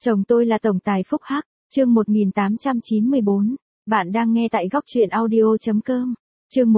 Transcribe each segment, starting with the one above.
Chồng tôi là tổng tài phúc hắc, chương 1894. Bạn đang nghe tại góc truyện audio.com. Chương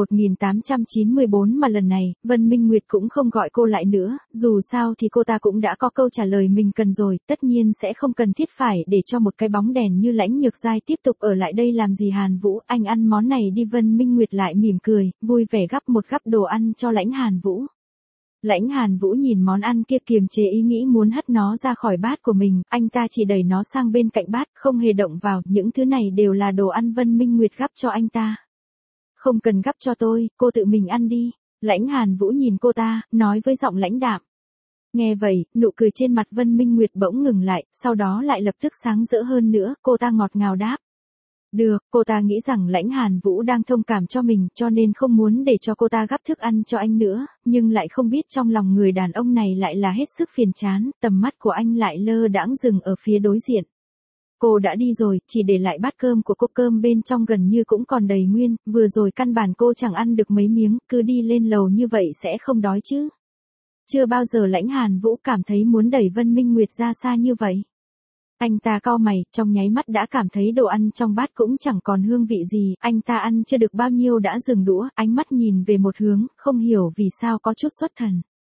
1894 mà lần này, Vân Minh Nguyệt cũng không gọi cô lại nữa, dù sao thì cô ta cũng đã có câu trả lời mình cần rồi, tất nhiên sẽ không cần thiết phải để cho một cái bóng đèn như Lãnh Nhược Giai tiếp tục ở lại đây làm gì. Hàn Vũ, anh ăn món này đi. Vân Minh Nguyệt lại mỉm cười, vui vẻ gắp một gắp đồ ăn cho Lãnh Hàn Vũ. Lãnh Hàn Vũ nhìn món ăn kia kiềm chế ý nghĩ muốn hất nó ra khỏi bát của mình, anh ta chỉ đẩy nó sang bên cạnh bát, không hề động vào, những thứ này đều là đồ ăn Vân Minh Nguyệt gắp cho anh ta. Không cần gắp cho tôi, cô tự mình ăn đi. Lãnh Hàn Vũ nhìn cô ta, nói với giọng lãnh đạm. Nghe vậy, nụ cười trên mặt Vân Minh Nguyệt bỗng ngừng lại, sau đó lại lập tức sáng rỡ hơn nữa, cô ta ngọt ngào đáp. Được, cô ta nghĩ rằng Lãnh Hàn Vũ đang thông cảm cho mình, cho nên không muốn để cho cô ta gắp thức ăn cho anh nữa, nhưng lại không biết trong lòng người đàn ông này lại là hết sức phiền chán, tầm mắt của anh lại lơ đãng dừng ở phía đối diện. Cô đã đi rồi, chỉ để lại bát cơm của cô, cơm bên trong gần như cũng còn đầy nguyên, vừa rồi căn bản cô chẳng ăn được mấy miếng, cứ đi lên lầu như vậy sẽ không đói chứ. Chưa bao giờ Lãnh Hàn Vũ cảm thấy muốn đẩy Vân Minh Nguyệt ra xa như vậy. Anh ta cau mày, trong nháy mắt đã cảm thấy đồ ăn trong bát cũng chẳng còn hương vị gì, anh ta ăn chưa được bao nhiêu đã dừng đũa, ánh mắt nhìn về một hướng, không hiểu vì sao có chút xuất thần.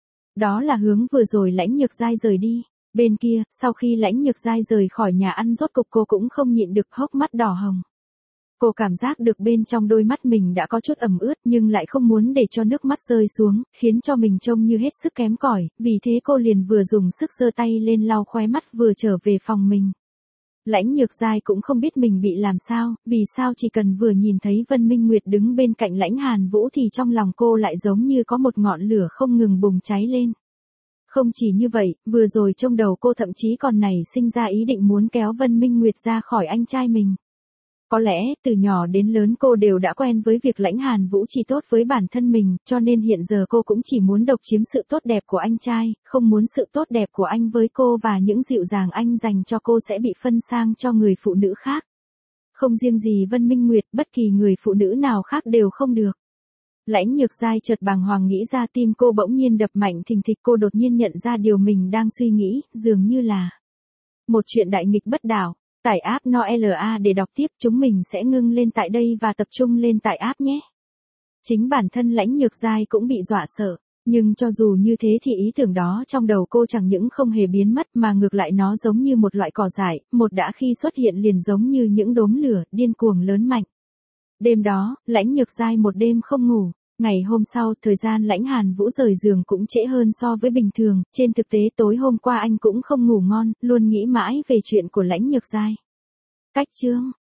Đó là hướng vừa rồi Lãnh Nhược Giai rời đi. Bên kia, sau khi Lãnh Nhược Giai rời khỏi nhà ăn rốt cục cô cũng không nhịn được hốc mắt đỏ hồng. Cô cảm giác được bên trong đôi mắt mình đã có chút ẩm ướt nhưng lại không muốn để cho nước mắt rơi xuống, khiến cho mình trông như hết sức kém cỏi, vì thế cô liền vừa dùng sức giơ tay lên lau khóe mắt vừa trở về phòng mình. Lãnh Nhược Giai cũng không biết mình bị làm sao, vì sao chỉ cần vừa nhìn thấy Vân Minh Nguyệt đứng bên cạnh Lãnh Hàn Vũ thì trong lòng cô lại giống như có một ngọn lửa không ngừng bùng cháy lên. Không chỉ như vậy, vừa rồi trong đầu cô thậm chí còn nảy sinh ra ý định muốn kéo Vân Minh Nguyệt ra khỏi anh trai mình. Có lẽ, từ nhỏ đến lớn cô đều đã quen với việc Lãnh Hàn Vũ chỉ tốt với bản thân mình, cho nên hiện giờ cô cũng chỉ muốn độc chiếm sự tốt đẹp của anh trai, không muốn sự tốt đẹp của anh với cô và những dịu dàng anh dành cho cô sẽ bị phân sang cho người phụ nữ khác. Không riêng gì Vân Minh Nguyệt, bất kỳ người phụ nữ nào khác đều không được. Lãnh Nhược Giai chợt bàng hoàng nghĩ ra, tim cô bỗng nhiên đập mạnh thình thịch, cô đột nhiên nhận ra điều mình đang suy nghĩ, dường như là một chuyện đại nghịch bất đạo. Tải app NOLA để đọc tiếp, chúng mình sẽ ngưng lên tại đây và tập trung lên tại app nhé. Chính bản thân Lãnh Nhược Giai cũng bị dọa sợ, nhưng cho dù như thế thì ý tưởng đó trong đầu cô chẳng những không hề biến mất mà ngược lại nó giống như một loại cỏ dại, một đã khi xuất hiện liền giống như những đốm lửa, điên cuồng lớn mạnh. Đêm đó, Lãnh Nhược Giai một đêm không ngủ. Ngày hôm sau, thời gian Lãnh Hàn Vũ rời giường cũng trễ hơn so với bình thường, trên thực tế tối hôm qua anh cũng không ngủ ngon, luôn nghĩ mãi về chuyện của Lãnh Nhược Giai. Cách chương